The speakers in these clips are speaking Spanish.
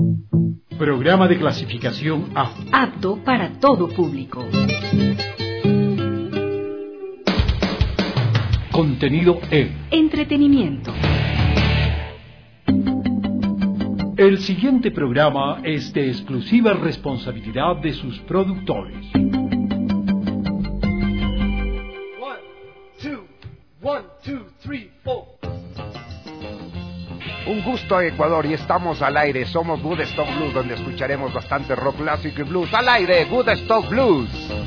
Programa de clasificación A. Apto para todo público. Contenido E. Entretenimiento. El siguiente programa es de exclusiva responsabilidad de sus productores. One, two, three, four. Un gusto, Ecuador, y estamos al aire. Somos Woodstock Blues, donde escucharemos bastante rock clásico y blues. Al aire, Woodstock Blues.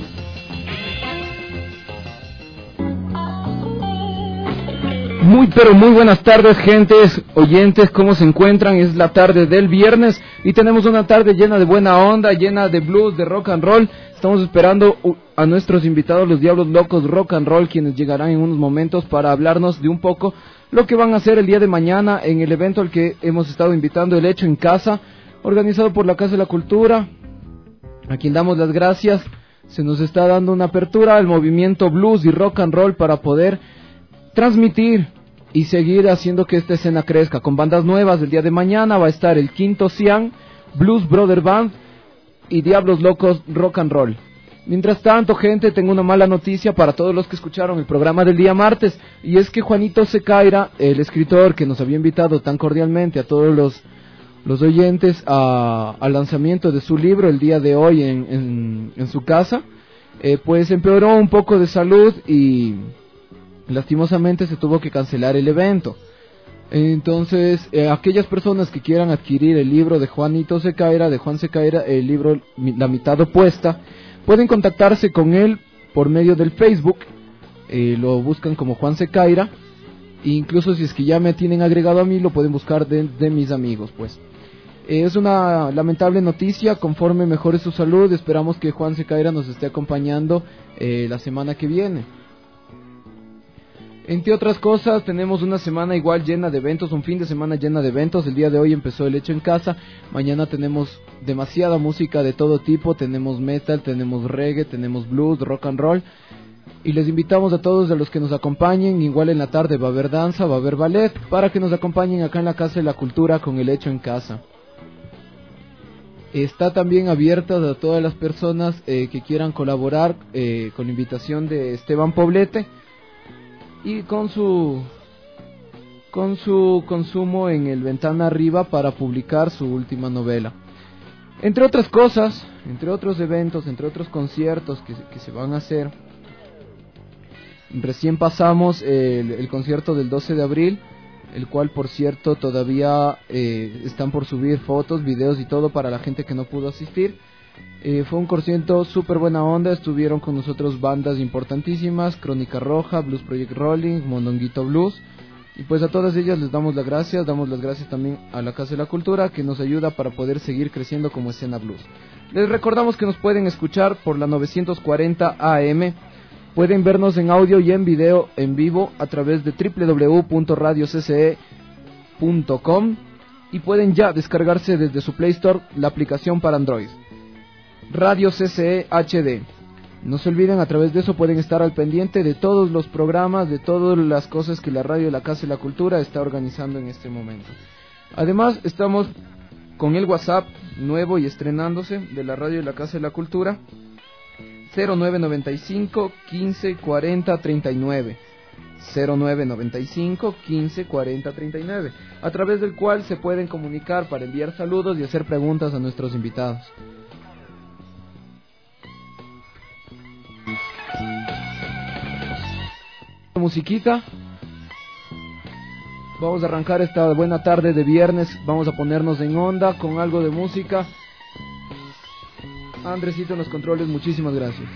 Muy buenas tardes, gentes, oyentes, ¿cómo se encuentran? Es la tarde del viernes y tenemos una tarde llena de buena onda, llena de blues, de rock and roll. Estamos esperando a nuestros invitados, los Diablos Locos Rock and Roll, quienes llegarán en unos momentos para hablarnos de un poco lo que van a hacer el día de mañana en el evento al que hemos estado invitando, El Hecho en Casa, organizado por la Casa de la Cultura, a quien damos las gracias. Se nos está dando una apertura al movimiento blues y rock and roll para poder transmitir y seguir haciendo que esta escena crezca. Con bandas nuevas el día de mañana va a estar el Quinto Cian, Blues Brother Band y Diablos Locos Rock and Roll. Mientras tanto, gente, tengo una mala noticia para todos los que escucharon el programa del día martes, y es que Juanito Secaira, el escritor que nos había invitado tan cordialmente a todos los oyentes al lanzamiento de su libro el día de hoy en su casa, pues empeoró un poco de salud y lastimosamente se tuvo que cancelar el evento. Entonces, aquellas personas que quieran adquirir el libro de Juanito Secaira, de Juan Secaira, el libro La Mitad Opuesta, pueden contactarse con él por medio del Facebook. Lo buscan como Juan Secaira, e incluso si es que ya me tienen agregado a mí, lo pueden buscar de mis amigos, pues. Es una lamentable noticia. Conforme mejore su salud, esperamos que Juan Secaira nos esté acompañando la semana que viene. Entre otras cosas, tenemos una semana igual llena de eventos, un fin de semana llena de eventos. El día de hoy empezó El Hecho en Casa. Mañana tenemos demasiada música de todo tipo. Tenemos metal, tenemos reggae, tenemos blues, rock and roll. Y les invitamos a todos a los que nos acompañen. Igual en la tarde va a haber danza, va a haber ballet, para que nos acompañen acá en la Casa de la Cultura con El Hecho en Casa. Está también abierta a todas las personas que quieran colaborar con la invitación de Esteban Poblete y con su consumo en el Ventana Arriba para publicar su última novela. Entre otras cosas, entre otros eventos, entre otros conciertos que se van a hacer, recién pasamos el concierto del 12 de abril, el cual, por cierto, todavía están por subir fotos, videos y todo para la gente que no pudo asistir. Fue un concierto súper buena onda. Estuvieron con nosotros bandas importantísimas: Crónica Roja, Blues Project Rolling, Mondonguito Blues, y pues a todas ellas les damos las gracias. Damos las gracias también a la Casa de la Cultura, que nos ayuda para poder seguir creciendo como escena blues. Les recordamos que nos pueden escuchar por la 940 AM. Pueden vernos en audio y en video en vivo a través de www.radiocce.com, y pueden ya descargarse desde su Play Store la aplicación para Android, Radio CCE HD. No se olviden, a través de eso pueden estar al pendiente de todos los programas, de todas las cosas que la radio de la Casa de la Cultura está organizando en este momento. Además, estamos con el WhatsApp nuevo y estrenándose de la radio de la Casa de la Cultura, 0995 15 40 39, 0995 15 40 39, a través del cual se pueden comunicar para enviar saludos y hacer preguntas a nuestros invitados. Musiquita. Vamos a arrancar esta buena tarde de viernes. Vamos a ponernos en onda con algo de música. Andresito en los controles, muchísimas gracias.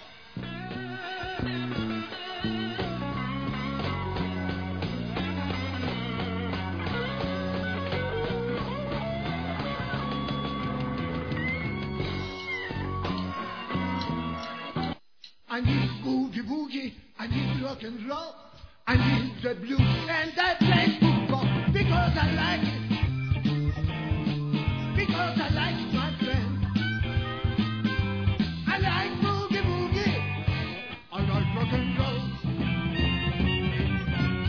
I need boogie woogie, I need rock and roll, I need the blues and I play football because I like it, because I like it, my friend. I like boogie woogie, I like rock and roll.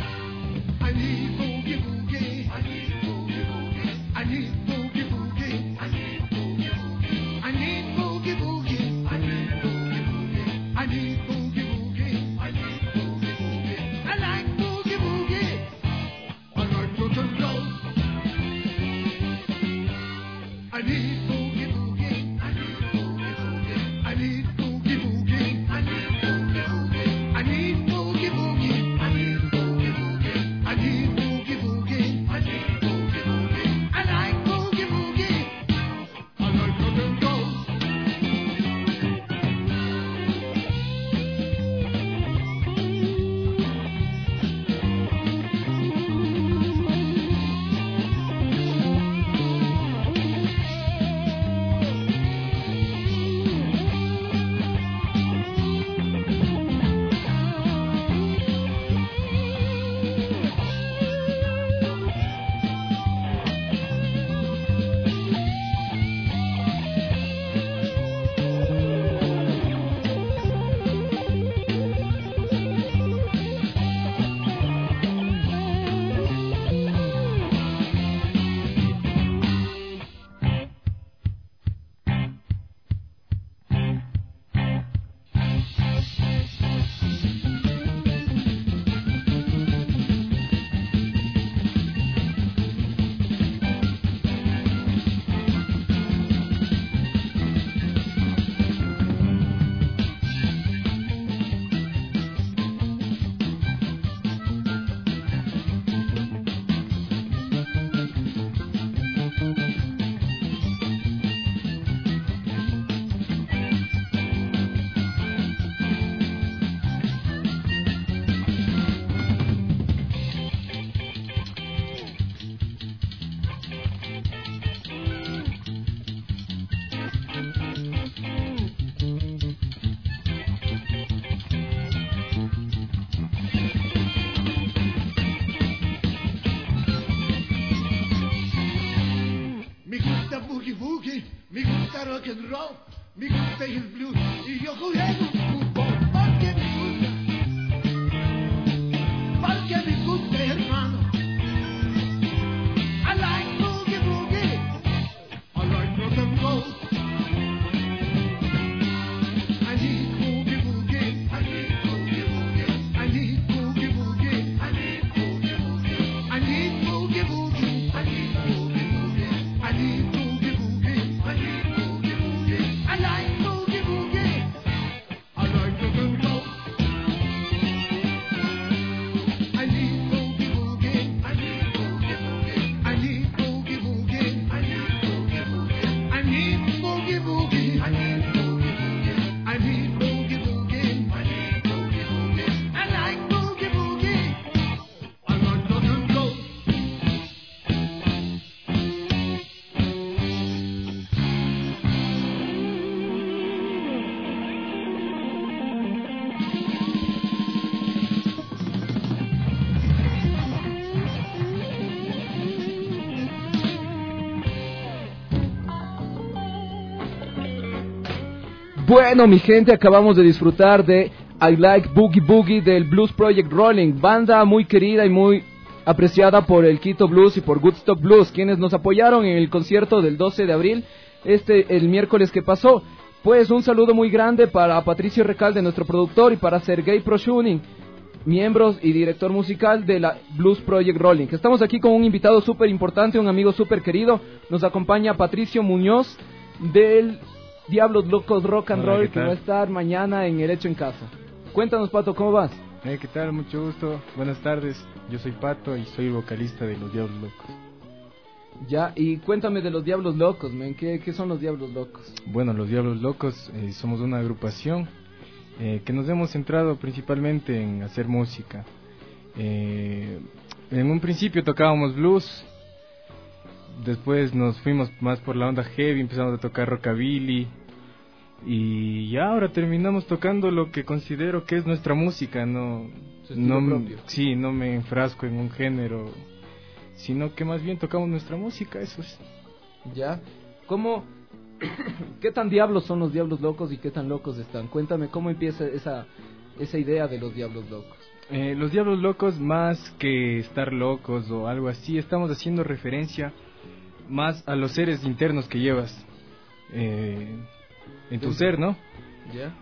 I need boogie woogie, I need boogie woogie, I need boogie woogie. rock and roll, mi gusta el blues y yo juego fútbol porque me gusta hermano. I like boogie boogie, I like rock and roll. I need boogie boogie, I need boogie boogie, I need boogie boogie, I need boogie boogie, I need boogie boogie, I need boogie boogie, I need boogie boogie, I need boogie boogie, I like boogie boogie, I like rock and roll. I need boogie boogie, I need boogie boogie, I need boogie boogie, I need boogie boogie, I need boogie boogie, I need boogie boogie, I need boogie boogie, I need boogie boogie, I like boogie boogie, I like rock and roll. Bueno, mi gente, acabamos de disfrutar de I Like Boogie Boogie del Blues Project Rolling, banda muy querida y muy apreciada por el Quito Blues y por Woodstock Blues, quienes nos apoyaron en el concierto del 12 de abril, el miércoles que pasó. Pues un saludo muy grande para Patricio Recalde, nuestro productor, y para Sergei Proshunin, miembros y director musical de la Blues Project Rolling. Estamos aquí con un invitado súper importante, un amigo súper querido. Nos acompaña Patricio Muñoz del Diablos Locos Rock and Hola, Roll, ¿qué que tal? va a estar mañana en El Hecho en Casa. Cuéntanos, Pato, ¿cómo vas? ¿Qué tal? Mucho gusto. Buenas tardes. Yo soy Pato y soy el vocalista de Los Diablos Locos. Ya, y cuéntame de los Diablos Locos, men. ¿Qué son los Diablos Locos? Bueno, Los Diablos Locos somos una agrupación que nos hemos centrado principalmente en hacer música. En un principio tocábamos blues, después nos fuimos más por la onda heavy, empezamos a tocar rockabilly y ya ahora terminamos tocando lo que considero que es nuestra música. No propio. Sí, no me enfrasco en un género, sino que más bien tocamos nuestra música, eso es. Ya, ¿cómo? ¿Qué tan diablos son los Diablos Locos y qué tan locos están? Cuéntame cómo empieza esa idea de los Diablos Locos. Los Diablos Locos, más que estar locos o algo así, estamos haciendo referencia más a los seres internos que llevas en tu ser, ¿no? Ya.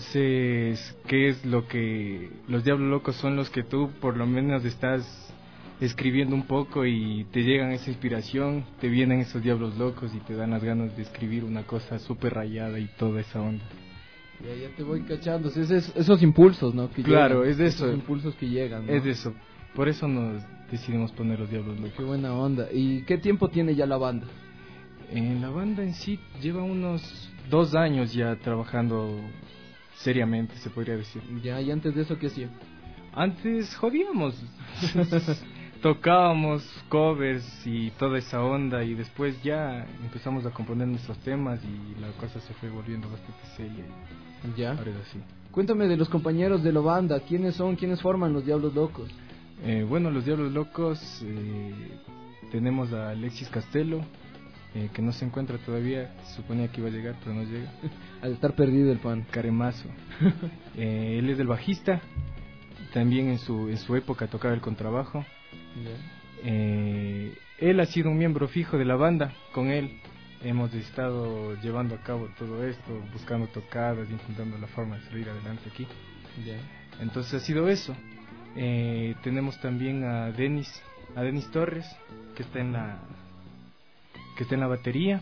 Entonces, ¿qué es lo que los Diablos Locos son? Los que tú por lo menos estás escribiendo un poco y te llegan esa inspiración, te vienen esos diablos locos y te dan las ganas de escribir una cosa súper rayada y toda esa onda. Ya te voy cachando, esos impulsos, ¿no? Que claro, llegan, es de eso. Esos impulsos que llegan, ¿no? Es de eso, por eso nos decidimos poner los diablos locos. Qué buena onda. ¿Y qué tiempo tiene ya la banda? La banda en sí lleva unos 2 años ya trabajando seriamente, se podría decir. Ya, ¿y antes de eso qué hacía? Antes jodíamos, tocábamos covers y toda esa onda, y después ya empezamos a componer nuestros temas y la cosa se fue volviendo bastante seria. Ya. Ahora es así. Cuéntame de los compañeros de la banda, ¿quiénes son? ¿Quiénes forman los Diablos Locos? Bueno, los Diablos Locos, tenemos a Alexis Castelo, que no se encuentra todavía, suponía que iba a llegar, pero no llega. Al estar perdido el pan. Caremazo. Él es el bajista, también en su época tocaba el contrabajo. Él ha sido un miembro fijo de la banda, con él hemos estado llevando a cabo todo esto, buscando tocadas, intentando la forma de salir adelante aquí. Entonces ha sido eso. Tenemos también a Denis Torres, que está en la batería,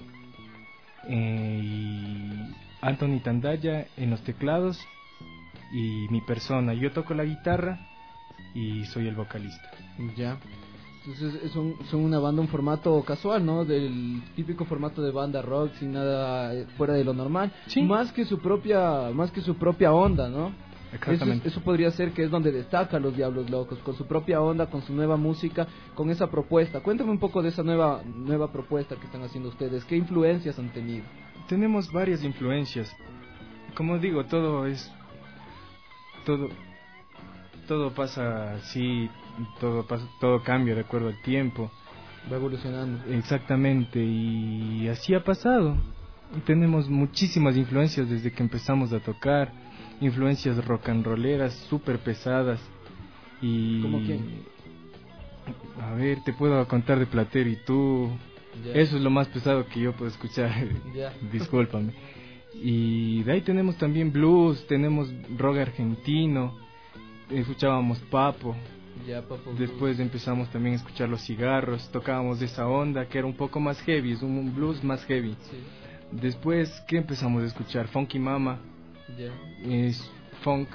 y Anthony Tandaya en los teclados, y mi persona. Yo toco la guitarra y soy el vocalista. Ya. Entonces son una banda, un formato casual, ¿no? Del típico formato de banda rock, sin nada fuera de lo normal. Sí. Más que su propia onda, ¿no? Exactamente. Eso podría ser que es donde destaca los Diablos Locos, con su propia onda, con su nueva música, con esa propuesta. Cuéntame un poco de esa nueva propuesta que están haciendo ustedes. ¿Qué influencias han tenido? Tenemos varias influencias. Como digo, todo pasa así, todo cambia de acuerdo al tiempo. Va evolucionando. Exactamente, y así ha pasado. Tenemos muchísimas influencias desde que empezamos a tocar, influencias rock and rolleras súper pesadas. Y ¿Cómo quién? A ver, te puedo contar de Platero y tú. Ya. Eso es lo más pesado que yo puedo escuchar. Ya. Discúlpame. Y de ahí tenemos también blues, tenemos rock argentino, escuchábamos Papo. Ya, Papo. Después empezamos también a escuchar Los Cigarros, tocábamos de esa onda que era un poco más heavy, es un blues más heavy. Sí. Después, ¿qué empezamos a escuchar? Funky Mama, Ya. es funk.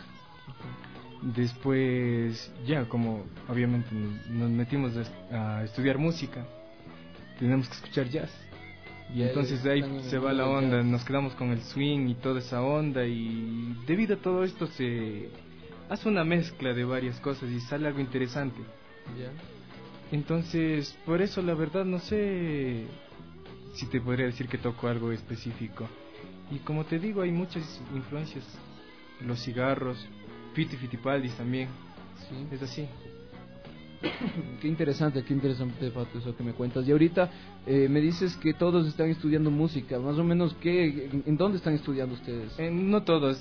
Después, ya como obviamente nos metimos a estudiar música, tenemos que escuchar jazz. Y Ya, entonces de ahí están en se el va la mundo del onda, jazz. nos quedamos con el swing y toda esa onda, y debido a todo esto se hace una mezcla de varias cosas y sale algo interesante. Ya. Entonces, por eso la verdad no sé si te podría decir que toco algo específico. Y como te digo, hay muchas influencias. Los Cigarros, Fito y Fitipaldis también. Sí. Es así. Qué interesante, Pato, eso que me cuentas. Y ahorita me dices que todos están estudiando música. Más o menos, ¿en dónde están estudiando ustedes? No todos.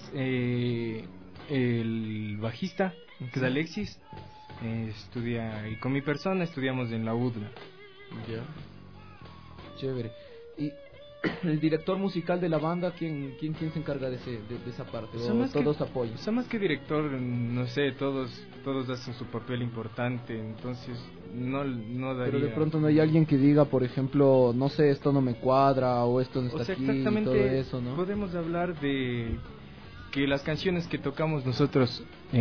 El bajista, que es Alexis, estudia, y con mi persona estudiamos en la UDLA. Ya. Chévere. Y el director musical de la banda, ¿quién se encarga de esa parte? O sea, ¿O todos apoyan? O sea, más que director, no sé, todos hacen su papel importante, entonces no daría... Pero de pronto no hay alguien que diga, por ejemplo, no sé, esto no me cuadra, o esto no está o sea, aquí, exactamente, todo eso, ¿no? podemos hablar de que las canciones que tocamos nosotros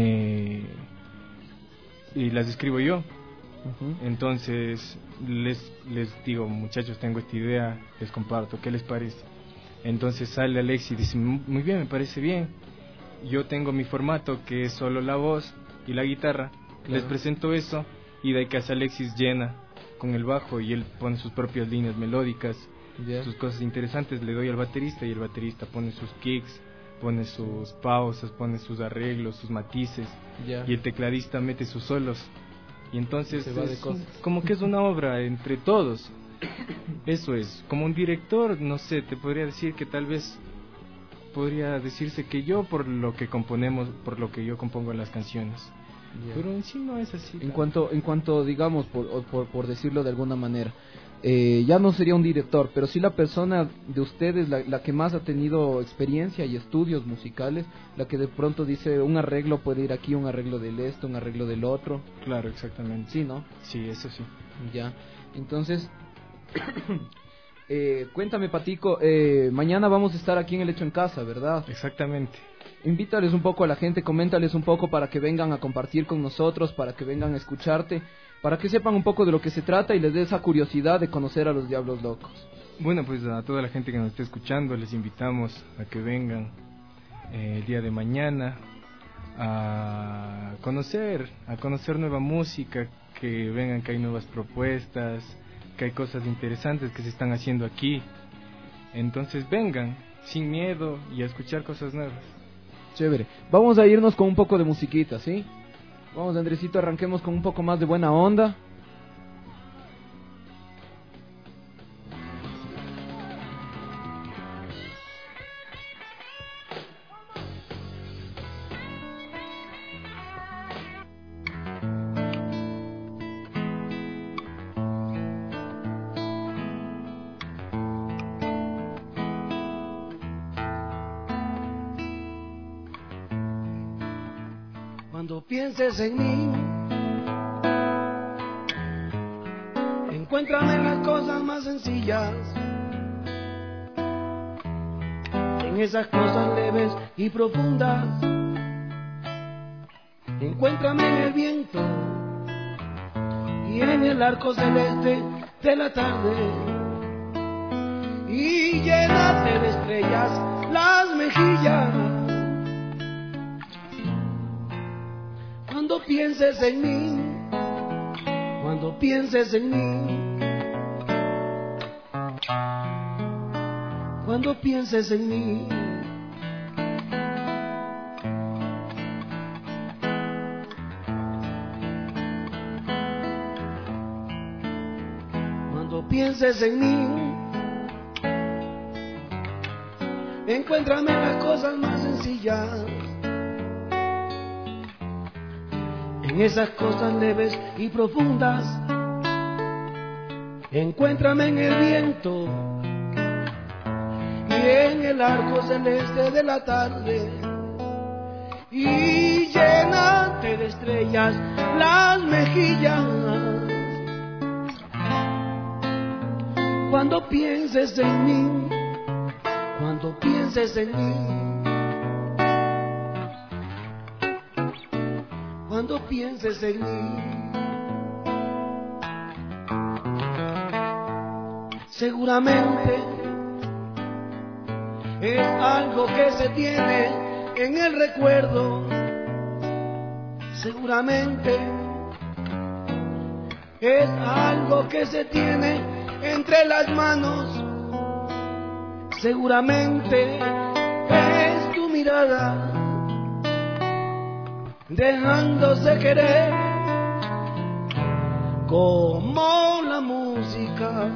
y las escribo yo. Entonces les digo, muchachos, tengo esta idea, les comparto, ¿qué les parece? Entonces sale Alexis y dice, muy bien, me parece bien. Yo tengo mi formato, que es solo la voz y la guitarra. Claro. Les presento eso, y de ahí que hace Alexis llena con el bajo y él pone sus propias líneas melódicas, Ya. sus cosas interesantes, le doy al baterista, y el baterista pone sus kicks, pone sus pausas, pone sus arreglos, sus matices, Ya. y el tecladista mete sus solos. Y entonces Se va de cosas. como que es una obra entre todos. Eso es, como un director, no sé, te podría decir que tal vez podría decirse que yo, por lo que yo compongo las canciones. Ya. Pero en sí no es así. En cuanto digamos, por decirlo de alguna manera, ya no sería un director, pero sí la persona de ustedes, la que más ha tenido experiencia y estudios musicales, la que de pronto dice un arreglo puede ir aquí, un arreglo del esto, un arreglo del otro. Claro, exactamente. Sí, ¿no? Sí, eso sí. Ya, entonces, cuéntame, Patico, mañana vamos a estar aquí en El Hecho en Casa, ¿verdad? Exactamente. Invítales un poco a la gente, coméntales un poco para que vengan a compartir con nosotros, para que vengan a escucharte, para que sepan un poco de lo que se trata y les dé esa curiosidad de conocer a los Diablos Locos. Bueno, pues a toda la gente que nos esté escuchando les invitamos a que vengan el día de mañana a conocer nueva música, que vengan, que hay nuevas propuestas, que hay cosas interesantes que se están haciendo aquí. Entonces vengan sin miedo y a escuchar cosas nuevas. Chévere. Vamos a irnos con un poco de musiquita, ¿sí? Vamos, Andresito, arranquemos con un poco más de buena onda. Cuando pienses en mí, encuéntrame en las cosas más sencillas, en esas cosas leves y profundas. Encuéntrame en el viento y en el arco celeste de la tarde, y llénate de estrellas las mejillas. Cuando pienses en mí, cuando pienses en mí, cuando pienses en mí, cuando pienses en mí, encuéntrame en las cosas más sencillas, en esas cosas leves y profundas. Encuéntrame en el viento y en el arco celeste de la tarde, y llénate de estrellas las mejillas. Cuando pienses en mí, cuando pienses en mí, cuando pienses en mí, seguramente es algo que se tiene en el recuerdo, seguramente es algo que se tiene entre las manos, seguramente es tu mirada dejándose querer, como la música,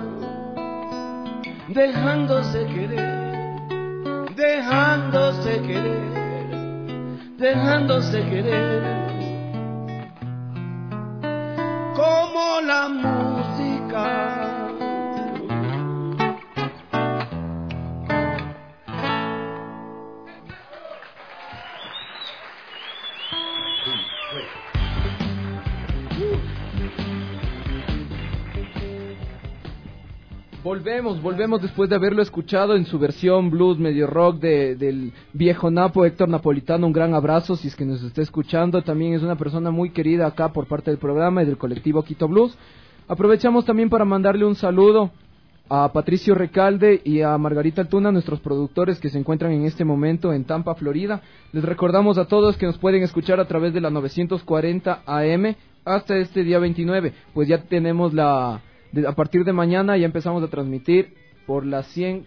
dejándose querer, dejándose querer, dejándose querer, como la música. Volvemos después de haberlo escuchado en su versión blues medio rock del viejo Napo, Héctor Napolitano. Un gran abrazo si es que nos está escuchando. También es una persona muy querida acá por parte del programa y del colectivo Quito Blues. Aprovechamos también para mandarle un saludo a Patricio Recalde y a Margarita Altuna, nuestros productores que se encuentran en este momento en Tampa, Florida. Les recordamos a todos que nos pueden escuchar a través de la 940 AM hasta este día 29, pues ya tenemos a partir de mañana ya empezamos a transmitir por la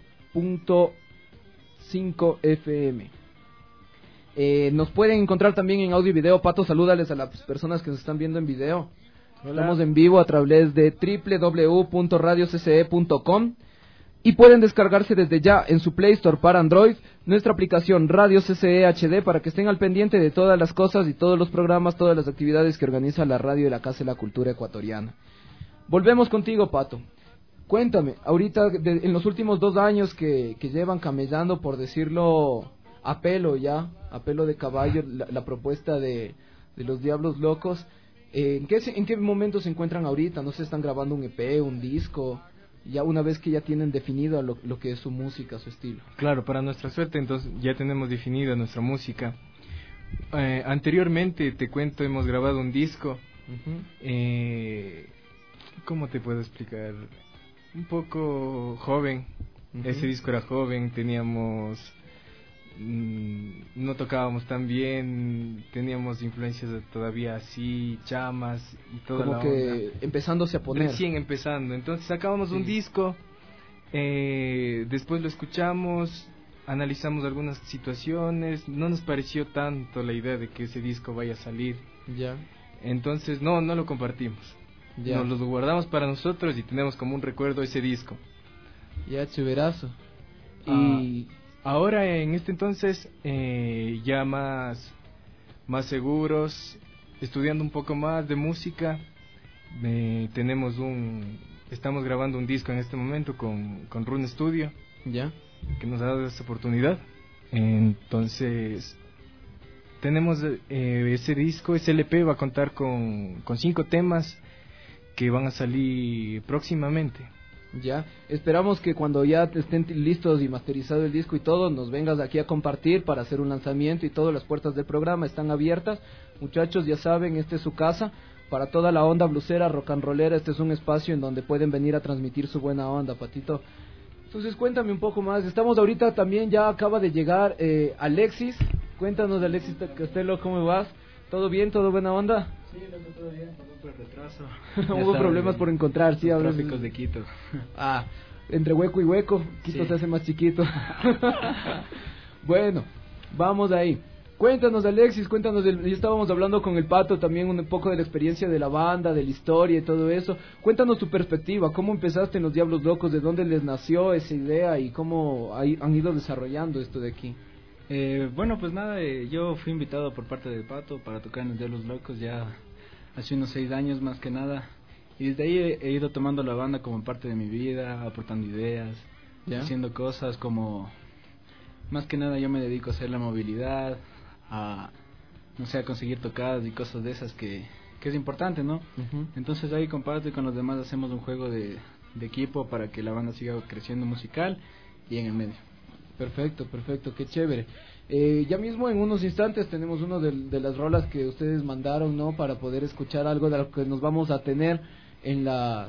100.5 FM. Nos pueden encontrar también en audio y video. Pato, salúdales a las personas que nos están viendo en video. Hola. Estamos en vivo a través de www.radiocce.com y pueden descargarse desde ya en su Play Store para Android nuestra aplicación Radio CCE HD para que estén al pendiente de todas las cosas y todos los programas, todas las actividades que organiza la radio de la Casa de la Cultura Ecuatoriana. Volvemos contigo, Pato. Cuéntame, ahorita en los últimos 2 años que llevan camellando, por decirlo, a pelo de caballo, la propuesta de los Diablos Locos, ¿en qué momento se encuentran ahorita? ¿No se están grabando un EP, un disco? Ya una vez que ya tienen definido lo que es su música, su estilo. Claro, para nuestra suerte entonces ya tenemos definida nuestra música. Anteriormente, te cuento, hemos grabado un disco. ¿Cómo te puedo explicar? Un poco joven. Ese disco era joven, teníamos... no tocábamos tan bien, teníamos influencias todavía así, chamas y toda como la que onda. Empezándose a poner. Recién empezando, entonces sacábamos un disco, después lo escuchamos, analizamos algunas situaciones, no nos pareció tanto la idea de que ese disco vaya a salir. Ya. Entonces no lo compartimos. Ya. Nos lo guardamos para nosotros y tenemos como un recuerdo ese disco. Ya, chéverazo. Y ahora en este entonces ya más seguros, estudiando un poco más de música, estamos grabando un disco en este momento con Rune Studio, ya, que nos ha dado esta oportunidad. Entonces tenemos ese disco, ese LP va a contar con 5 temas que van a salir próximamente. Ya, esperamos que cuando ya estén listos y masterizado el disco y todo, nos vengas aquí a compartir para hacer un lanzamiento y todo. Las puertas del programa están abiertas. Muchachos, ya saben, esta es su casa. Para toda la onda blusera, rock and rollera, este es un espacio en donde pueden venir a transmitir su buena onda, Patito. Entonces cuéntame un poco más. Estamos ahorita también, ya acaba de llegar Alexis. Cuéntanos, Alexis Castelo, ¿cómo vas? ¿Todo bien? ¿Todo buena onda? Sí, todo bien, por el retraso. Hubo problemas por encontrar, sí, ahora. Tráficos de Quito. Entre hueco y hueco, Quito sí. Se hace más chiquito. Bueno, vamos ahí. Cuéntanos, Alexis, cuéntanos, ya estábamos hablando con el Pato también un poco de la experiencia de la banda, de la historia y todo eso. Cuéntanos tu perspectiva, ¿cómo empezaste en los Diablos Locos? ¿De dónde les nació esa idea y cómo han ido desarrollando esto de aquí? Bueno, pues nada, yo fui invitado por parte del Pato para tocar en los Diablos Locos ya hace unos 6 años más que nada. Y desde ahí he ido tomando la banda como parte de mi vida, aportando ideas, ¿ya? Haciendo cosas como... Más que nada yo me dedico a hacer la movilidad, a, no sé, a conseguir tocadas y cosas de esas que es importante, ¿no? Entonces ahí comparto y con los demás hacemos un juego de equipo para que la banda siga creciendo musical y en el medio. Perfecto, qué chévere. Ya mismo en unos instantes tenemos uno de las rolas que ustedes mandaron, ¿no? Para poder escuchar algo de lo que nos vamos a tener a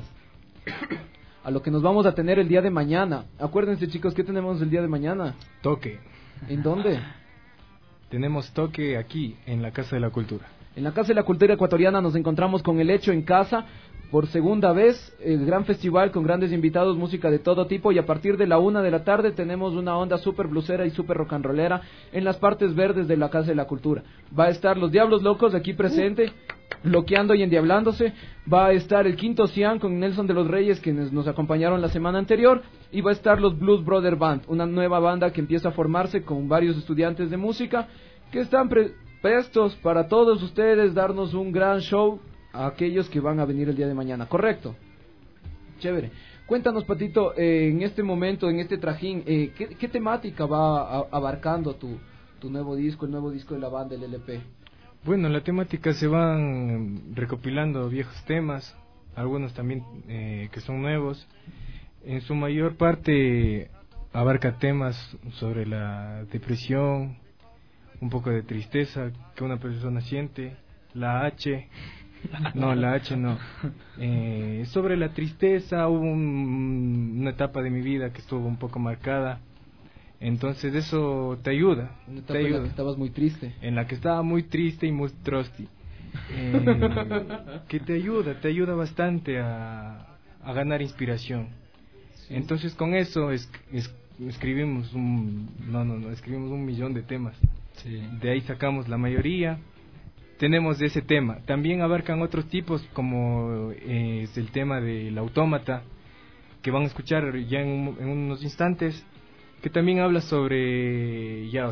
lo que nos vamos a tener el día de mañana. Acuérdense, chicos, ¿qué tenemos el día de mañana? Toque. ¿En dónde? Tenemos toque aquí, en la Casa de la Cultura. En la Casa de la Cultura Ecuatoriana nos encontramos con El Hecho en Casa. Por segunda vez, el gran festival con grandes invitados, música de todo tipo, y a partir de la 1 de la tarde tenemos una onda super blusera y super rock and rollera en las partes verdes de la Casa de la Cultura. Va a estar los Diablos Locos aquí presente, bloqueando y endiablándose. Va a estar el Quinto Cian con Nelson de los Reyes, quienes nos acompañaron la semana anterior, y va a estar los Blues Brother Band, una nueva banda que empieza a formarse con varios estudiantes de música que están prestos para todos ustedes darnos un gran show a aquellos que van a venir el día de mañana, ¿correcto? Chévere. Cuéntanos, Patito, en este momento, en este trajín, ¿qué temática va abarcando tu nuevo disco, el nuevo disco de la banda, el LP? Bueno, la temática se van recopilando viejos temas, algunos también que son nuevos. En su mayor parte abarca temas sobre la depresión, un poco de tristeza que una persona siente, la H... No, la H no. Sobre la tristeza, hubo una etapa de mi vida que estuvo un poco marcada. Entonces eso te ayuda. Una etapa en la que estabas muy triste. En la que estaba muy triste y muy trusty. Que te ayuda bastante a ganar inspiración. Sí. Entonces con eso escribimos escribimos 1.000.000 de temas. Sí. De ahí sacamos la mayoría. Tenemos ese tema. También abarcan otros tipos, como es el tema del autómata, que van a escuchar ya en unos instantes, que también habla sobre ya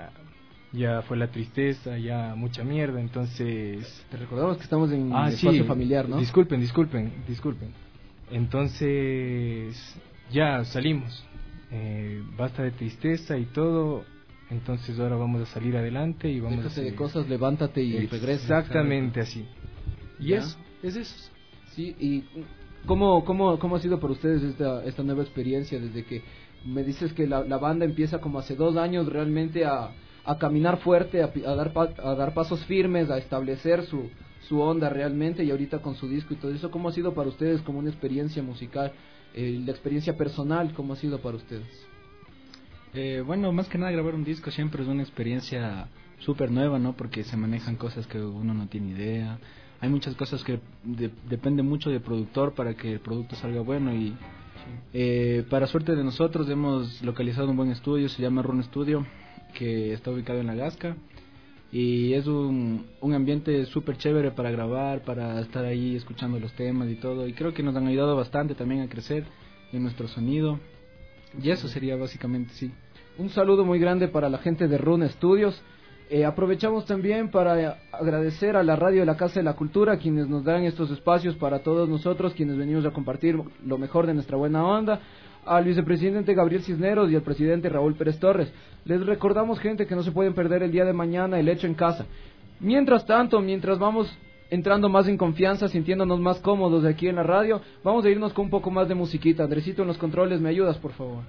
fue la tristeza, ya mucha mierda, entonces... Te recordamos que estamos en espacio familiar, ¿no? Disculpen. Entonces ya salimos, basta de tristeza y todo, entonces ahora vamos a salir adelante y vamos Déjate a de cosas, levántate y regresa. Exactamente así. Y ¿Ya? eso, es eso. Sí, y ¿cómo ha sido para ustedes esta nueva experiencia desde que me dices que la banda empieza como hace 2 años realmente a caminar fuerte, a dar pasos firmes, a establecer su onda realmente, y ahorita con su disco y todo eso? ¿Cómo ha sido para ustedes como una experiencia musical? La experiencia personal, ¿cómo ha sido para ustedes? Bueno, más que nada grabar un disco siempre es una experiencia súper nueva, ¿no? Porque se manejan cosas que uno no tiene idea. Hay muchas cosas que depende mucho del productor para que el producto salga bueno, y para suerte de nosotros hemos localizado un buen estudio, se llama Run Studio, que está ubicado en La Gasca, y es un ambiente súper chévere para grabar, para estar ahí escuchando los temas y todo, y creo que nos han ayudado bastante también a crecer en nuestro sonido, y eso sería básicamente, sí. Un saludo muy grande para la gente de Run Studios. Aprovechamos también para agradecer a la radio de la Casa de la Cultura, quienes nos dan estos espacios para todos nosotros, quienes venimos a compartir lo mejor de nuestra buena onda, al vicepresidente Gabriel Cisneros y al presidente Raúl Pérez Torres. Les recordamos, gente, que no se pueden perder el día de mañana el Hecho en Casa. Mientras tanto, mientras vamos entrando más en confianza, sintiéndonos más cómodos de aquí en la radio, vamos a irnos con un poco más de musiquita. Andresito en los controles, ¿me ayudas, por favor?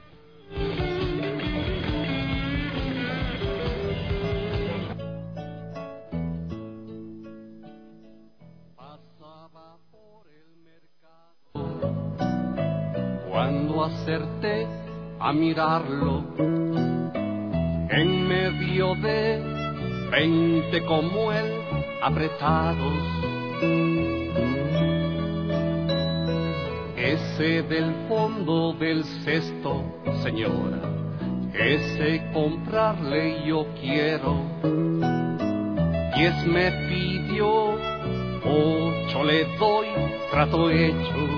Cuando acerté a mirarlo en medio de 20 como él apretados, ese del fondo del cesto, señora, ese comprarle yo quiero. 10 me pidió, 8 le doy, trato hecho.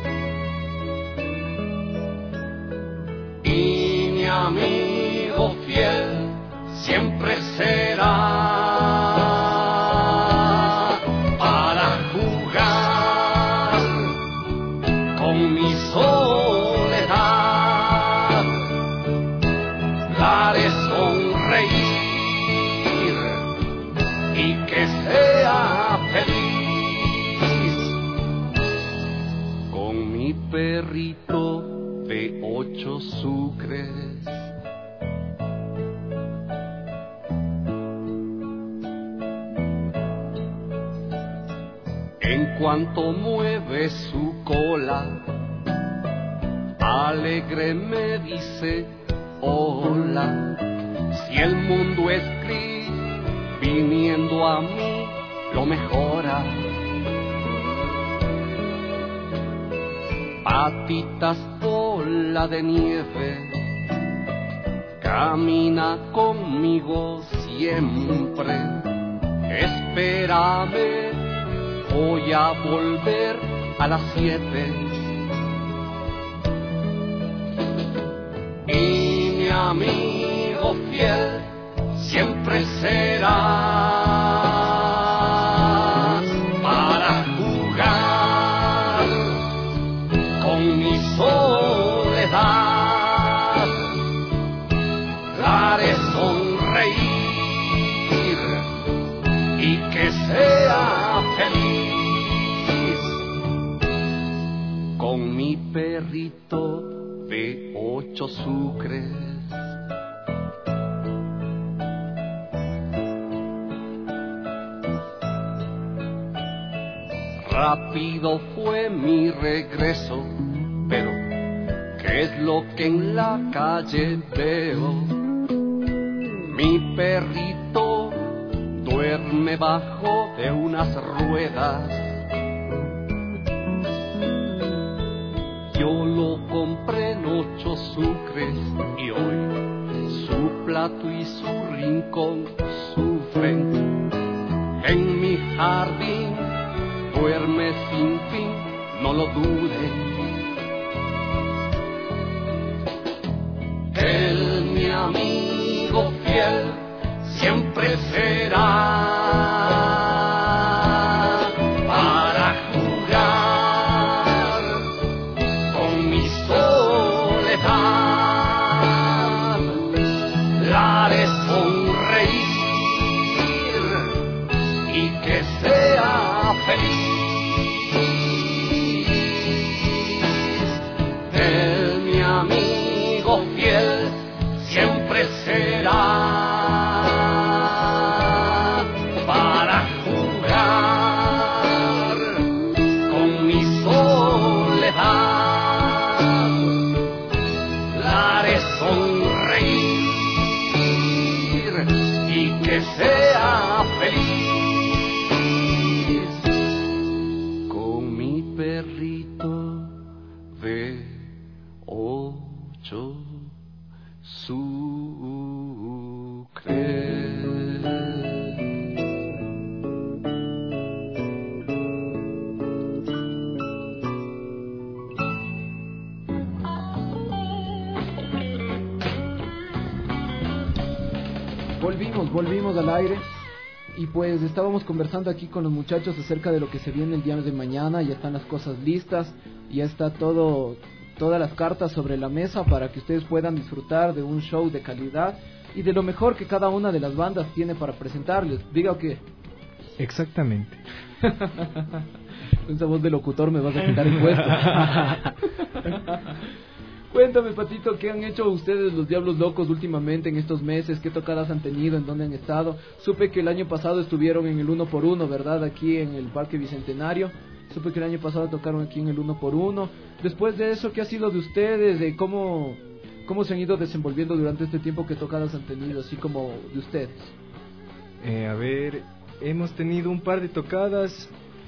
Y mi amigo fiel siempre será para jugar con mi soledad, daré sonreír y que sea feliz con mi perrito de 8 sucres. En cuanto mueve su cola, alegre me dice hola. Si el mundo es gris, viniendo a mí lo mejora. Patitas bola de nieve, camina conmigo siempre. Espérame, voy a volver a las 7. Y mi amigo fiel siempre será para jugar con mi soledad, daré sonreír y que sea feliz con mi perrito de 8 sucres. Rápido fue mi regreso, pero ¿qué es lo que en la calle veo? Mi perrito duerme bajo de unas ruedas. Yo lo compré en 8 sucres y hoy su plato y su rincón sufren. En mi jardín duerme sin fin, no lo dudes. Él, mi amigo fiel, siempre será para jugar sonreír y que sea feliz con mi perrito de 8 sucres. Volvimos al aire y pues estábamos conversando aquí con los muchachos acerca de lo que se viene el día de mañana. Ya están las cosas listas, ya está todas las cartas sobre la mesa para que ustedes puedan disfrutar de un show de calidad y de lo mejor que cada una de las bandas tiene para presentarles. ¿Diga o qué? Exactamente. Esa voz de locutor me vas a quitar impuestos. Cuéntame, Patito, ¿qué han hecho ustedes los Diablos Locos últimamente en estos meses? ¿Qué tocadas han tenido? ¿En dónde han estado? Supe que el año pasado estuvieron en el 1x1, ¿verdad? Aquí en el Parque Bicentenario. Supe que el año pasado tocaron aquí en el 1x1. Después de eso, ¿qué ha sido de ustedes? ¿De cómo se han ido desenvolviendo durante este tiempo? ¿Qué tocadas han tenido, así como de ustedes? A ver, hemos tenido un par de tocadas.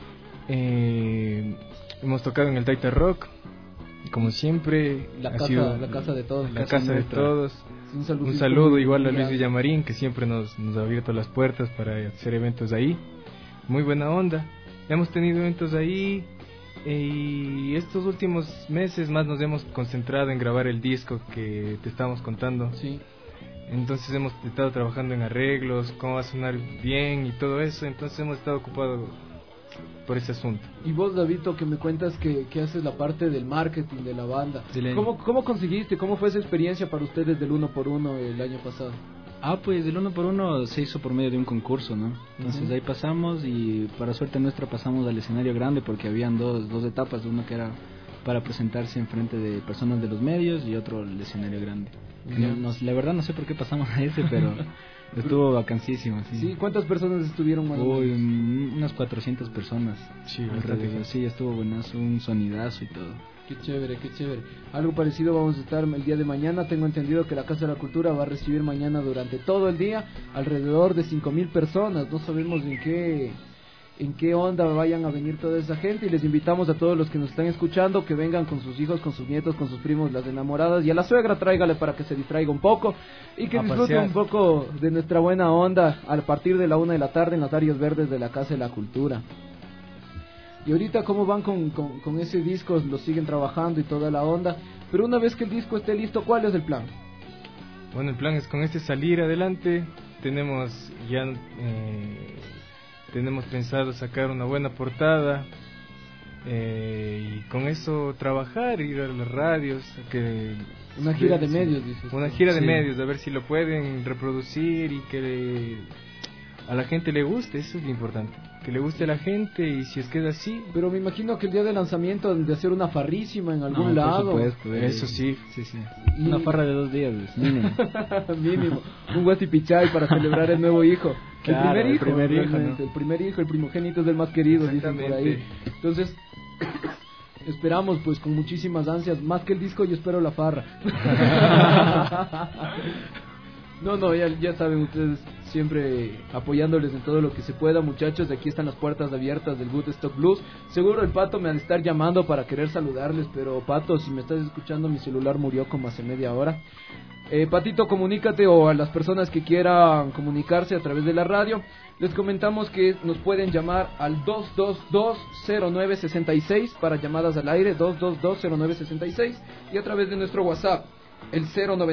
Hemos tocado en el Taita Rock. Como siempre, la casa de todos. La casa de todos. Un saludo igual a Luis Villamarín, que siempre nos ha abierto las puertas para hacer eventos ahí. Muy buena onda. Hemos tenido eventos ahí y estos últimos meses más nos hemos concentrado en grabar el disco que te estábamos contando. Sí. Entonces hemos estado trabajando en arreglos, cómo va a sonar bien y todo eso. Entonces hemos estado ocupados por ese asunto. Y vos, Davidito, que me cuentas que haces la parte del marketing de la banda. ¿Cómo conseguiste? ¿Cómo fue esa experiencia para ustedes del 1x1 el año pasado? Pues el 1x1 se hizo por medio de un concurso, ¿no? Entonces ahí pasamos y para suerte nuestra pasamos al escenario grande porque habían dos etapas, uno que era para presentarse en frente de personas de los medios y otro el escenario grande. La verdad no sé por qué pasamos a ese, pero estuvo vacancísimo. Sí. ¿Cuántas personas estuvieron? Unas 400 personas. Sí, alrededor. Sí, estuvo buenazo, un sonidazo y todo. Qué chévere. Algo parecido vamos a estar el día de mañana. Tengo entendido que la Casa de la Cultura va a recibir mañana durante todo el día alrededor de 5,000 personas. No sabemos en qué onda vayan a venir toda esa gente, y les invitamos a todos los que nos están escuchando que vengan con sus hijos, con sus nietos, con sus primos, las enamoradas, y a la suegra tráigale para que se distraiga un poco y que disfrute un poco de nuestra buena onda a partir de la 1 de la tarde en las áreas verdes de la Casa de la Cultura. Y ahorita, ¿cómo van con ese disco? Lo siguen trabajando y toda la onda, pero una vez que el disco esté listo, ¿cuál es el plan? Bueno, el plan es con salir adelante. Tenemos pensado sacar una buena portada y con eso trabajar, ir a las radios. Una gira de medios, dices. Una gira de medios, a ver si lo pueden reproducir y que a la gente le guste, eso es lo importante. Que le guste a la gente, y si es que es así. Pero me imagino que el día de lanzamiento han de hacer una farrísima en algún lado. Por supuesto, eso sí. Una farra de 2 días, mínimo. Mínimo. Un guasipichay para celebrar el nuevo hijo. Claro, el primer hijo, ¿no? El primer hijo, el primogénito es el más querido, dicen por ahí. Entonces, esperamos pues con muchísimas ansias, más que el disco yo espero la farra. No, ya saben ustedes, siempre apoyándoles en todo lo que se pueda, muchachos. Aquí están las puertas abiertas del Woodstock Blues. Seguro el Pato me ha de estar llamando para querer saludarles, pero Pato, si me estás escuchando, mi celular murió como hace media hora. Patito, comunícate, o a las personas que quieran comunicarse a través de la radio, les comentamos que nos pueden llamar al 222-0966 para llamadas al aire, 222-0966, y a través de nuestro WhatsApp, el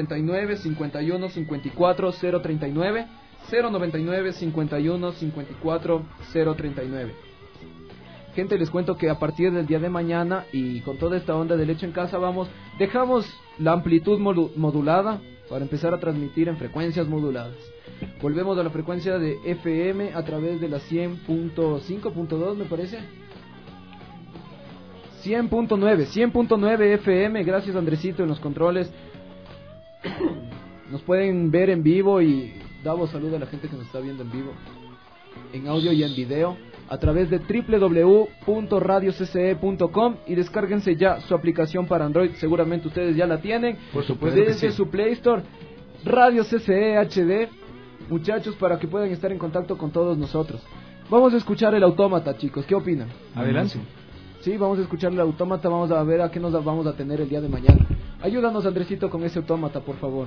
099-51-54-039, 099-51-54-039. Gente, les cuento que a partir del día de mañana y con toda esta onda de Leche en Casa dejamos la amplitud modulada para empezar a transmitir en frecuencias moduladas. Volvemos a la frecuencia de FM a través de la 100.5.2, me parece. 100.9 FM, gracias Andresito en los controles. Nos pueden ver en vivo y damos saludo a la gente que nos está viendo en vivo, en audio y en video, a través de www.radiocce.com y descárguense ya su aplicación para Android. Seguramente ustedes ya la tienen. Por supuesto Desde que sí. su Play Store, Radio CCE HD, muchachos, para que puedan estar en contacto con todos nosotros. Vamos a escuchar el Autómata, chicos. ¿Qué opinan? Adelante. Sí, vamos a escuchar el Autómata. Vamos a ver a qué nos vamos a tener el día de mañana. Ayúdanos, Andresito, con ese Autómata, por favor.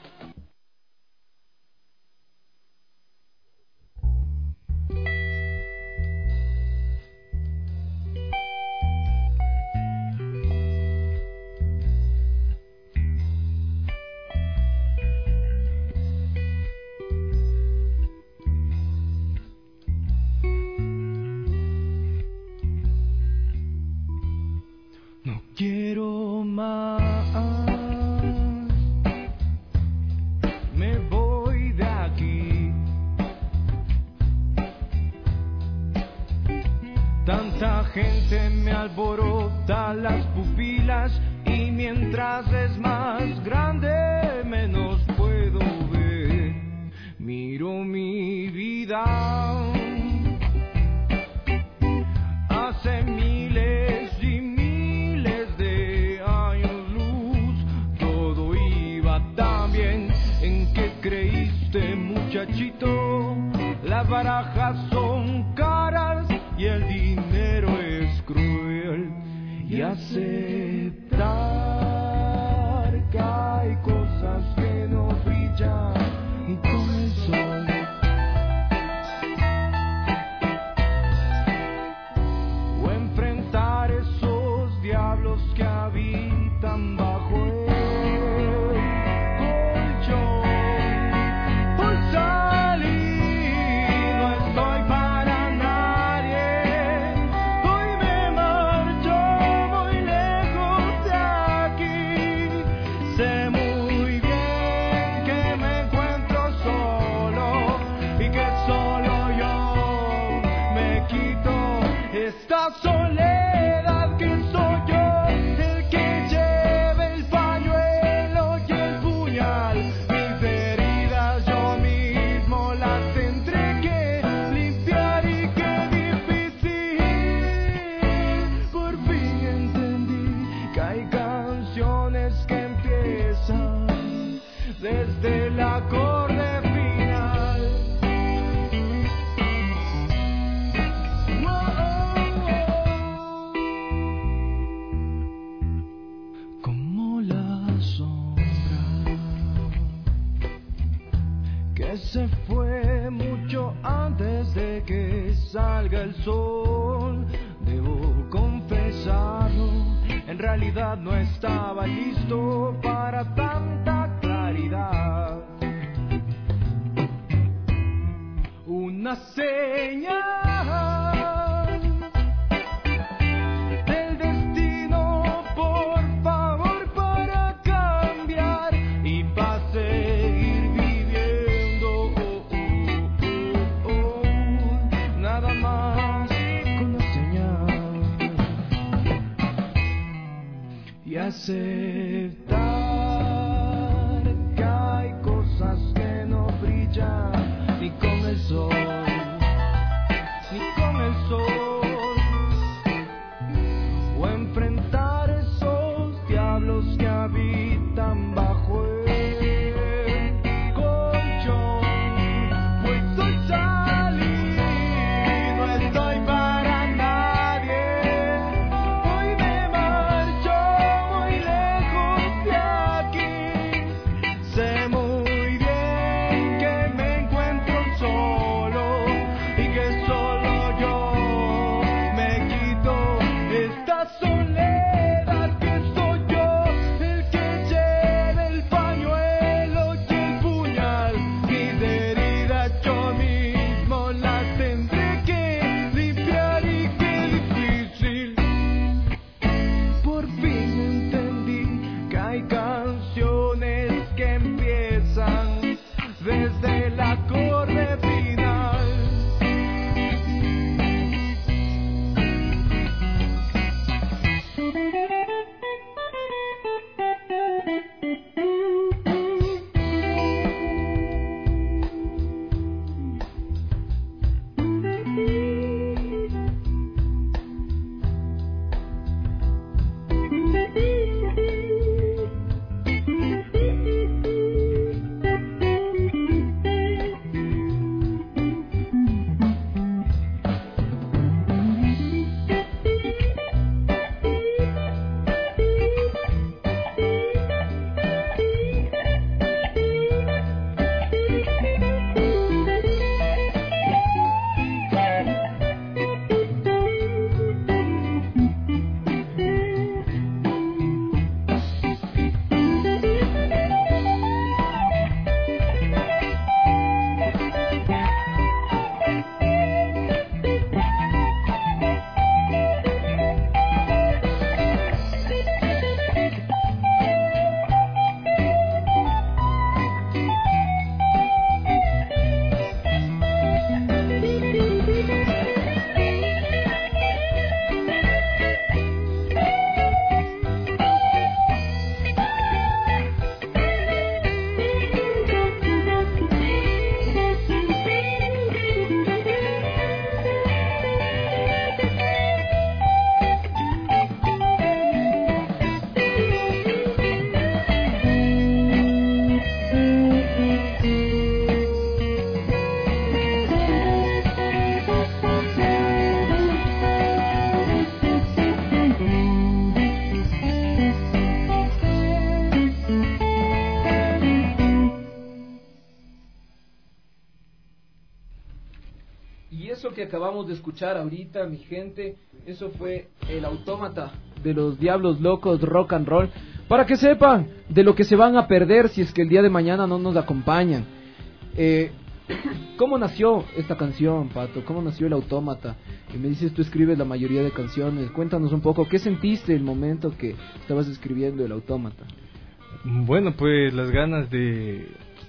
Quiero más, me voy de aquí. Tanta gente me alborota las pupilas y mientras es más grande menos puedo ver. Miro mi vida hace miles y miles de años luz. Todo iba tan bien. ¿En qué creíste, muchachito? Las barajas son caras y el dinero es cruel. Y aceptar que hay cosas que no brillan con el sol. O enfrentar esos diablos que habitan bajo el colchón. Por salir no estoy para nadie. Hoy me marcho muy lejos de aquí. Sé muy bien que me encuentro solo y que solo yo me quito esta soledad, que soy yo el que lleve el pañuelo y el puñal. Mis heridas yo mismo las tendré que limpiar, y qué difícil. Por fin entendí que hay canciones que empiezan desde el acorde final. Como la sombra que se fue mucho antes de que salga el sol. Debo confesarlo, en realidad no estaba listo para tanta claridad. Una señal del destino, por favor, para cambiar y para seguir viviendo. Nada más con la señal y aceptar que hay cosas que no brillan ni con el sol. eso que acabamos de escuchar ahorita, mi gente, eso fue el Autómata de los Diablos Locos Rock and Roll, para que sepan de lo que se van a perder si es que el día de mañana no nos acompañan. ¿Cómo nació esta canción, Pato? ¿Cómo nació el Autómata? Y me dices, tú escribes la mayoría de canciones. Cuéntanos un poco, ¿qué sentiste el momento que estabas escribiendo el Autómata? Bueno, pues las ganas de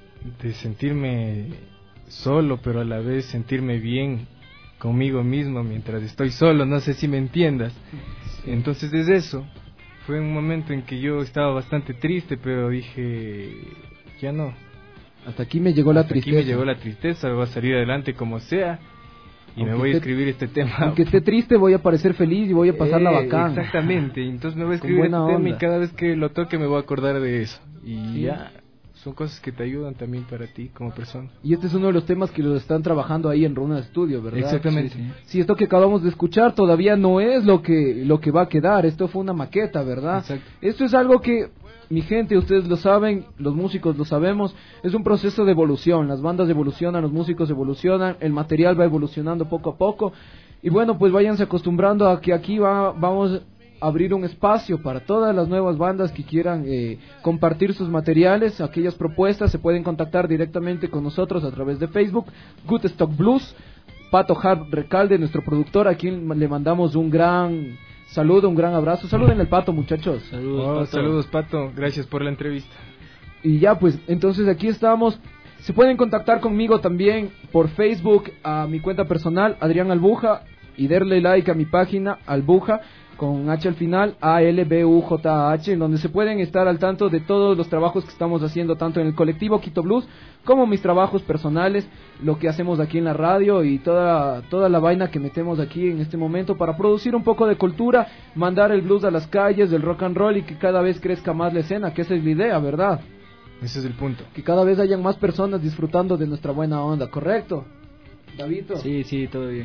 sentirme solo, pero a la vez sentirme bien conmigo mismo mientras estoy solo, no sé si me entiendas. Entonces es eso. Fue un momento en que yo estaba bastante triste, pero dije, ya no. Hasta aquí me llegó la tristeza. Aquí me llegó la tristeza, voy a salir adelante como sea. Y aunque me voy a escribir este tema. Aunque esté triste, voy a parecer feliz y voy a pasarla bacán. Exactamente, entonces me voy a escribir este tema y cada vez que lo toque me voy a acordar de eso. Y ya, son cosas que te ayudan también para ti como persona. Y este es uno de los temas que lo están trabajando ahí en Runa Studio, ¿verdad? Exactamente. Sí, esto que acabamos de escuchar todavía no es lo que va a quedar, esto fue una maqueta, ¿verdad? Exacto. Esto es algo que, mi gente, ustedes lo saben, los músicos lo sabemos, es un proceso de evolución, las bandas evolucionan, los músicos evolucionan, el material va evolucionando poco a poco, y bueno, pues váyanse acostumbrando a que aquí vamos a abrir un espacio para todas las nuevas bandas que quieran compartir sus materiales, aquellas propuestas, se pueden contactar directamente con nosotros a través de Facebook, Good Stock Blues, Pato Hart Recalde, nuestro productor, a quien le mandamos un gran saludo, un gran abrazo. Saluden al Pato, muchachos. Saludos, Pato. Gracias por la entrevista. Y ya, pues, entonces aquí estamos. Se pueden contactar conmigo también por Facebook a mi cuenta personal, Adrián Albuja, y darle like a mi página, Albuja, con H al final, ALBUJH, en donde se pueden estar al tanto de todos los trabajos que estamos haciendo, tanto en el colectivo Quito Blues, como mis trabajos personales, lo que hacemos aquí en la radio y toda la vaina que metemos aquí en este momento para producir un poco de cultura, mandar el blues a las calles, del rock and roll y que cada vez crezca más la escena, que esa es la idea, ¿verdad? Ese es el punto. Que cada vez hayan más personas disfrutando de nuestra buena onda, ¿correcto? Davito. Sí, todo bien.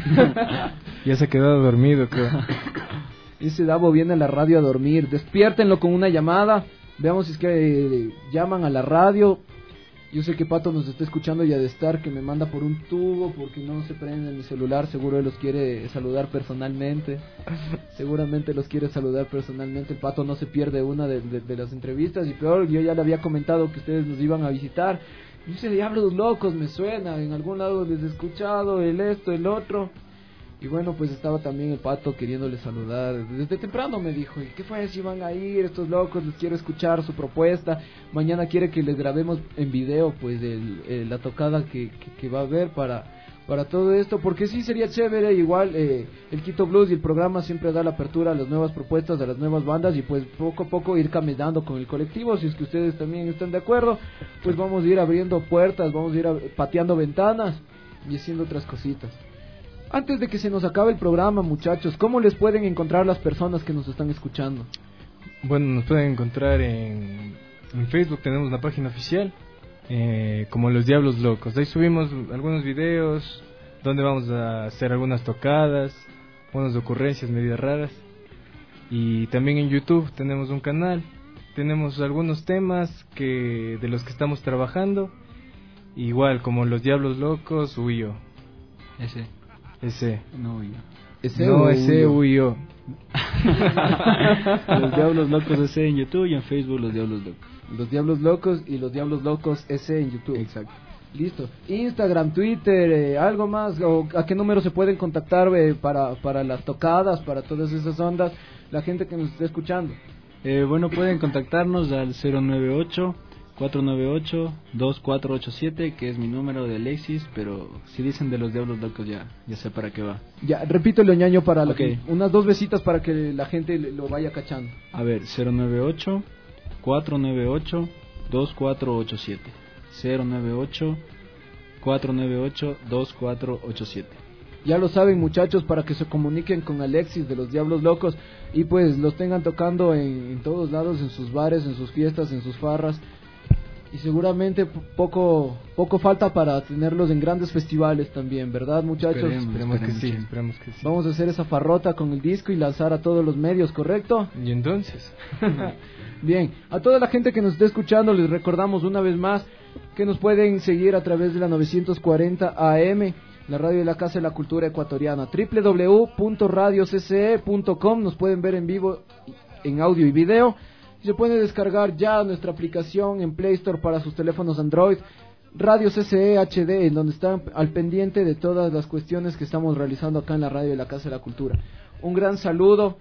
Ya se ha quedado dormido, creo. Ese Davo viene a la radio a dormir. Despiértenlo con una llamada. Veamos si es que llaman a la radio. Yo sé que Pato nos está escuchando y ha de estar que me manda por un tubo porque no se prende mi celular. Seguro él los quiere saludar personalmente. Seguramente los quiere saludar personalmente. El Pato no se pierde una de las entrevistas. Y peor, yo ya le había comentado que ustedes nos iban a visitar. Y ese Diablos Locos me suena. En algún lado les he escuchado el esto, el otro. Y bueno, pues estaba también el Pato queriéndole saludar. Desde temprano me dijo, ¿y qué fue? Si van a ir estos locos, les quiero escuchar su propuesta. Mañana quiere que les grabemos en video pues la tocada que va a haber para todo esto. Porque sí sería chévere, igual el Quito Blues y el programa siempre da la apertura a las nuevas propuestas, a las nuevas bandas. Y pues poco a poco ir caminando con el colectivo. Si es que ustedes también están de acuerdo, pues vamos a ir abriendo puertas, vamos a ir pateando ventanas y haciendo otras cositas. Antes de que se nos acabe el programa, muchachos, ¿cómo les pueden encontrar las personas que nos están escuchando? Bueno, nos pueden encontrar en Facebook, tenemos una página oficial, como Los Diablos Locos. Ahí subimos algunos videos, donde vamos a hacer algunas tocadas, unas ocurrencias medias raras. Y también en YouTube tenemos un canal, tenemos algunos temas de los que estamos trabajando, igual como Los Diablos Locos, Huyo. Ese. No, yo. Ese Huyo. Los Diablos Locos ese en YouTube y en Facebook Los Diablos Locos. Los Diablos Locos y Los Diablos Locos ese en YouTube. Exacto. Listo. Instagram, Twitter, algo más, o a qué número se pueden contactar para las tocadas, para todas esas ondas, la gente que nos esté escuchando. Bueno, pueden contactarnos al 098-498-2487, que es mi número de Alexis, pero si dicen de Los Diablos Locos ya sé para qué va. Ya, repítelo, ñaño, para Okay. unas 2 vesitas para que la gente lo vaya cachando. A ver, 098-498-2487. 098-498-2487. Ya lo saben, muchachos, para que se comuniquen con Alexis de Los Diablos Locos y pues los tengan tocando en todos lados, en sus bares, en sus fiestas, en sus farras. Y seguramente poco falta para tenerlos en grandes festivales también, ¿verdad, muchachos? Esperemos que sí. Vamos a hacer esa farrota con el disco y lanzar a todos los medios, ¿correcto? ¿Y entonces? Bien, a toda la gente que nos esté escuchando les recordamos una vez más que nos pueden seguir a través de la 940 AM, la radio de la Casa de la Cultura Ecuatoriana. www.radiocce.com. Nos pueden ver en vivo en audio y video. Y se puede descargar ya nuestra aplicación en Play Store para sus teléfonos Android. Radio CCE HD, en donde están al pendiente de todas las cuestiones que estamos realizando acá en la radio de la Casa de la Cultura. Un gran saludo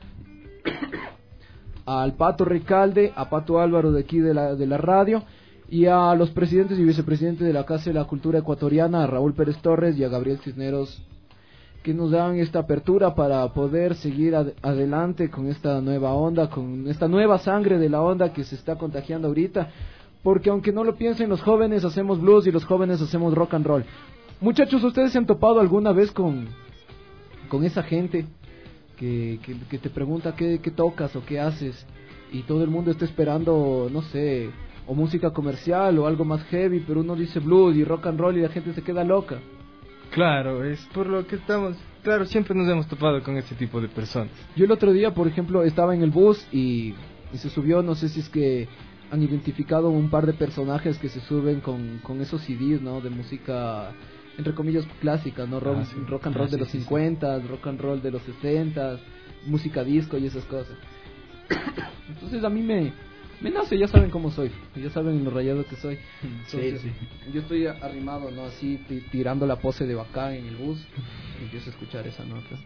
al Pato Ricalde, a Pato Álvaro de aquí de la radio, y a los presidentes y vicepresidentes de la Casa de la Cultura Ecuatoriana, a Raúl Pérez Torres y a Gabriel Cisneros, que nos dan esta apertura para poder seguir adelante con esta nueva onda, con esta nueva sangre de la onda que se está contagiando ahorita, porque aunque no lo piensen, los jóvenes hacemos blues y los jóvenes hacemos rock and roll. Muchachos, ¿ustedes se han topado alguna vez con esa gente que te pregunta qué tocas o qué haces, y todo el mundo está esperando, no sé, o música comercial o algo más heavy, pero uno dice blues y rock and roll y la gente se queda loca? Claro, es por lo que estamos... Claro, siempre nos hemos topado con este tipo de personas. Yo el otro día, por ejemplo, estaba en el bus y se subió, no sé si es que han identificado un par de personajes que se suben con esos CDs, ¿no? De música, entre comillas, clásica, ¿no? Rock and roll de los 50, rock and roll de los 60, música disco y esas cosas. Entonces a mí me nace, ya saben cómo soy, ya saben lo rayado que soy. Entonces, yo estoy arrimado, ¿no? Así, tirando la pose de bacán en el bus, y empiezo a escuchar esa nota.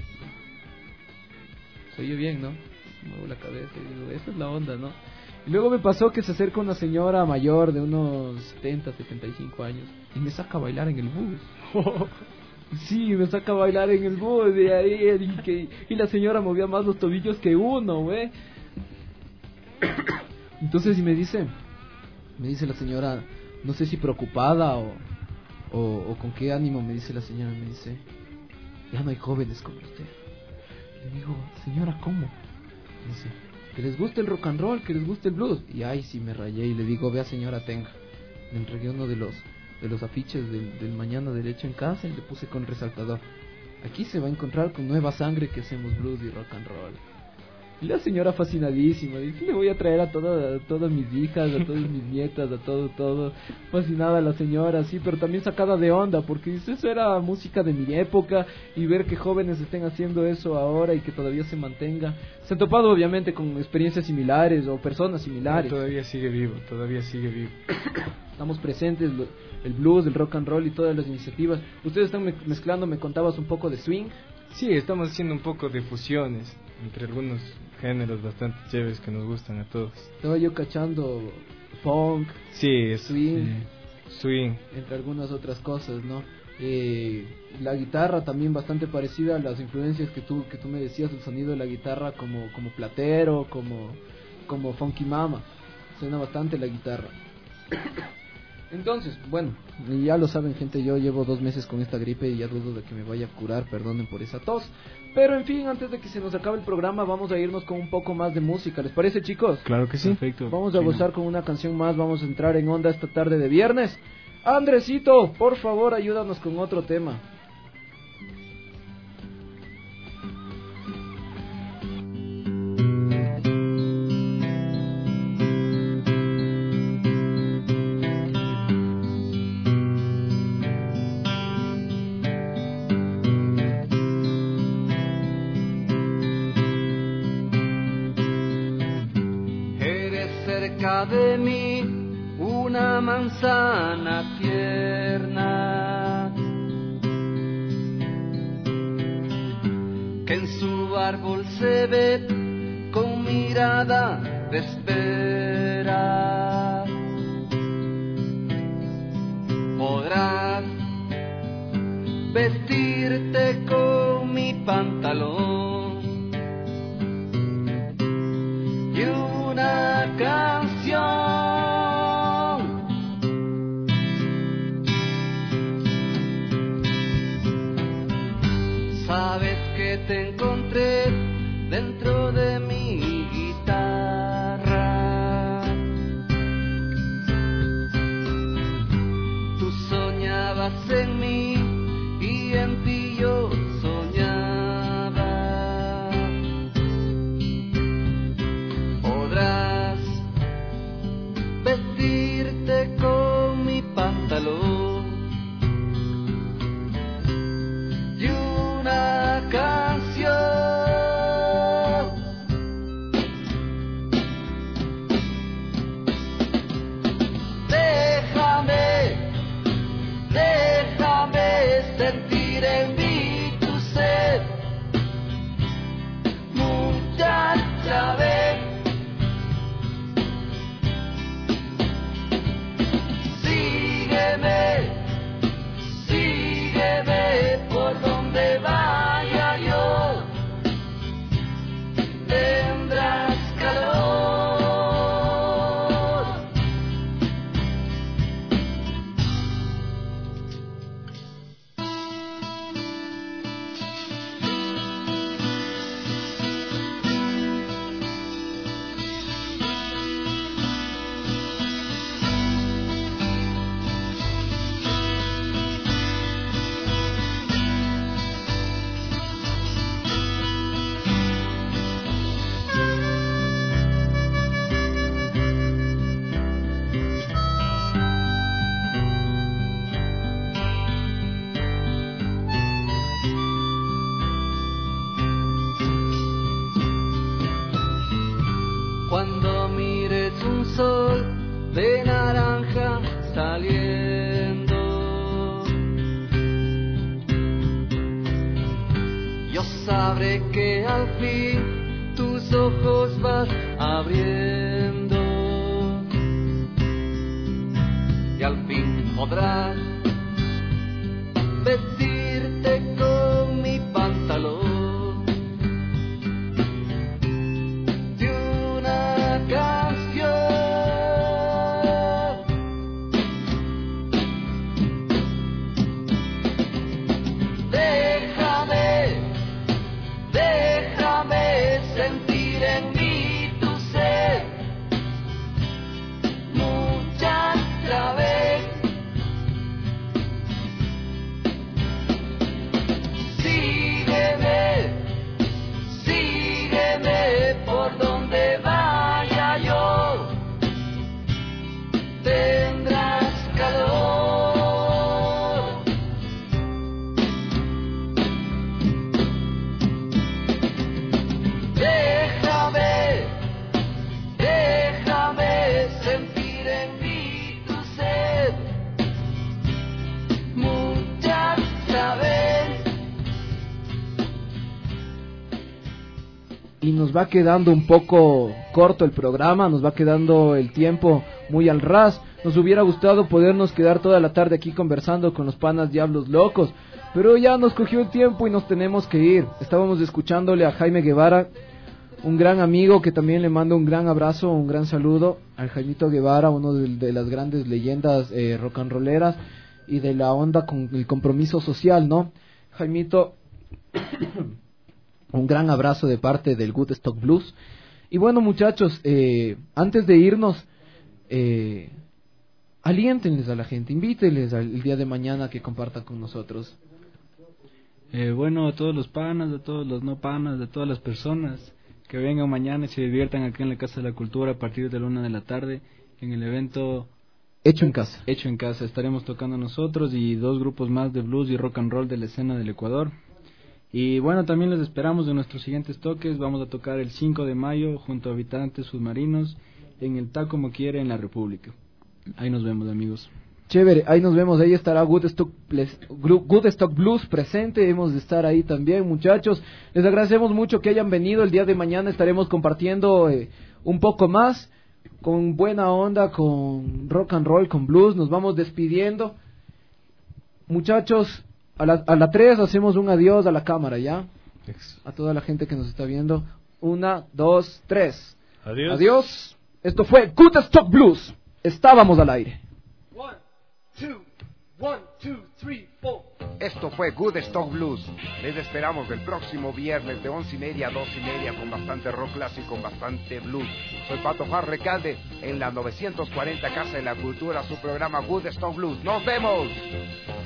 Soy yo bien, ¿no? Muevo la cabeza y digo, esa es la onda, ¿no? Y luego me pasó que se acerca una señora mayor de unos 70, 75 años y me saca a bailar en el bus. Sí, me saca a bailar en el bus y la señora movía más los tobillos que uno, güey. Entonces, y me dice la señora, no sé si preocupada o con qué ánimo, me dice la señora, me dice, ya no hay jóvenes como usted. Le digo, señora, ¿cómo? Me dice, que les guste el rock and roll, que les guste el blues. Y ay, sí, me rayé y le digo, vea señora, tenga. Le entregué uno de los afiches del Mañana Derecho en casa y le puse con resaltador, aquí se va a encontrar con nueva sangre que hacemos blues y rock and roll. Y la señora fascinadísima, dice, le voy a traer a todas mis hijas, a todas mis nietas, a todo, fascinada la señora, sí, pero también sacada de onda, porque dice, eso era música de mi época, y ver que jóvenes estén haciendo eso ahora y que todavía se mantenga. Se han topado obviamente con experiencias similares o personas similares. No, todavía sigue vivo. Estamos presentes, el blues, el rock and roll y todas las iniciativas. Ustedes están mezclando, me contabas un poco de swing. Sí, estamos haciendo un poco de fusiones entre algunos géneros bastante chéveres que nos gustan a todos. Estaba yo cachando funk, sí, swing, entre algunas otras cosas, ¿no? La guitarra también bastante parecida a las influencias que tú me decías, el sonido de la guitarra como platero, como funky mama. Suena bastante la guitarra. Entonces, bueno, ya lo saben, gente, yo llevo 2 meses con esta gripe y ya dudo de que me vaya a curar, perdonen por esa tos. Pero en fin, antes de que se nos acabe el programa, vamos a irnos con un poco más de música. ¿Les parece, chicos? Claro que sí. Perfecto. Vamos a gozar con una canción más, vamos a entrar en onda esta tarde de viernes. Andresito, por favor, ayúdanos con otro tema. De mí una manzana tierna que en su árbol se ve con mirada de espera. Podrás vestirte con mi pantalón y una canción. Sabes que te encontré dentro de mi guitarra. Tú soñabas en mí y en ti yo soñaba. Podrás vestirte con mi pantalón deja saliendo. Yo sabré que al fin tus ojos vas abriendo y al fin podrás vestirte con mi pantalón de una canción. Déjame sentir en mí tu sed, mucha otra vez. Sígueme por donde vaya yo, tendrás calor. Déjame sentir en mí tu sed, muchas veces. Y nos va quedando un poco corto el programa, nos va quedando el tiempo muy al ras. Nos hubiera gustado podernos quedar toda la tarde aquí conversando con los panas Diablos Locos, pero ya nos cogió el tiempo y nos tenemos que ir. Estábamos escuchándole a Jaime Guevara, un gran amigo que también le mando un gran abrazo, un gran saludo al Jaimito Guevara, uno de las grandes leyendas rock and rolleras y de la onda con el compromiso social, ¿no? Jaimito, un gran abrazo de parte del Good Stock Blues. Y bueno, muchachos, antes de irnos, aliéntenles a la gente, invítenles el día de mañana que compartan con nosotros. Bueno, a todos los panas, a todos los no panas, a todas las personas que vengan mañana y se diviertan aquí en la Casa de la Cultura a partir de la 1 de la tarde en el evento Hecho en Casa. Hecho en Casa. Estaremos tocando nosotros y 2 grupos más de blues y rock and roll de la escena del Ecuador. Y bueno, también les esperamos en nuestros siguientes toques. Vamos a tocar el 5 de mayo junto a Habitantes Submarinos en el Ta Como Quiere en la República. Ahí nos vemos, amigos. Chévere, ahí nos vemos, ahí estará Good Stock Blues presente, hemos de estar ahí también, muchachos. Les agradecemos mucho que hayan venido. El día de mañana estaremos compartiendo un poco más, con buena onda, con rock and roll, con blues. Nos vamos despidiendo. Muchachos, a la 3 hacemos un adiós a la cámara, ¿ya? A toda la gente que nos está viendo. 1, 2, 3. Adiós. Adiós. Esto fue Good Stock Blues. Estábamos al aire. 1, 2, 3, 4. Esto fue Good Stock Blues. Les esperamos el próximo viernes de 11:30 a 2:30 con bastante rock clásico, con bastante blues. Soy Pato Juan Recalde en la 940 Casa de la Cultura, su programa Good Stock Blues. ¡Nos vemos!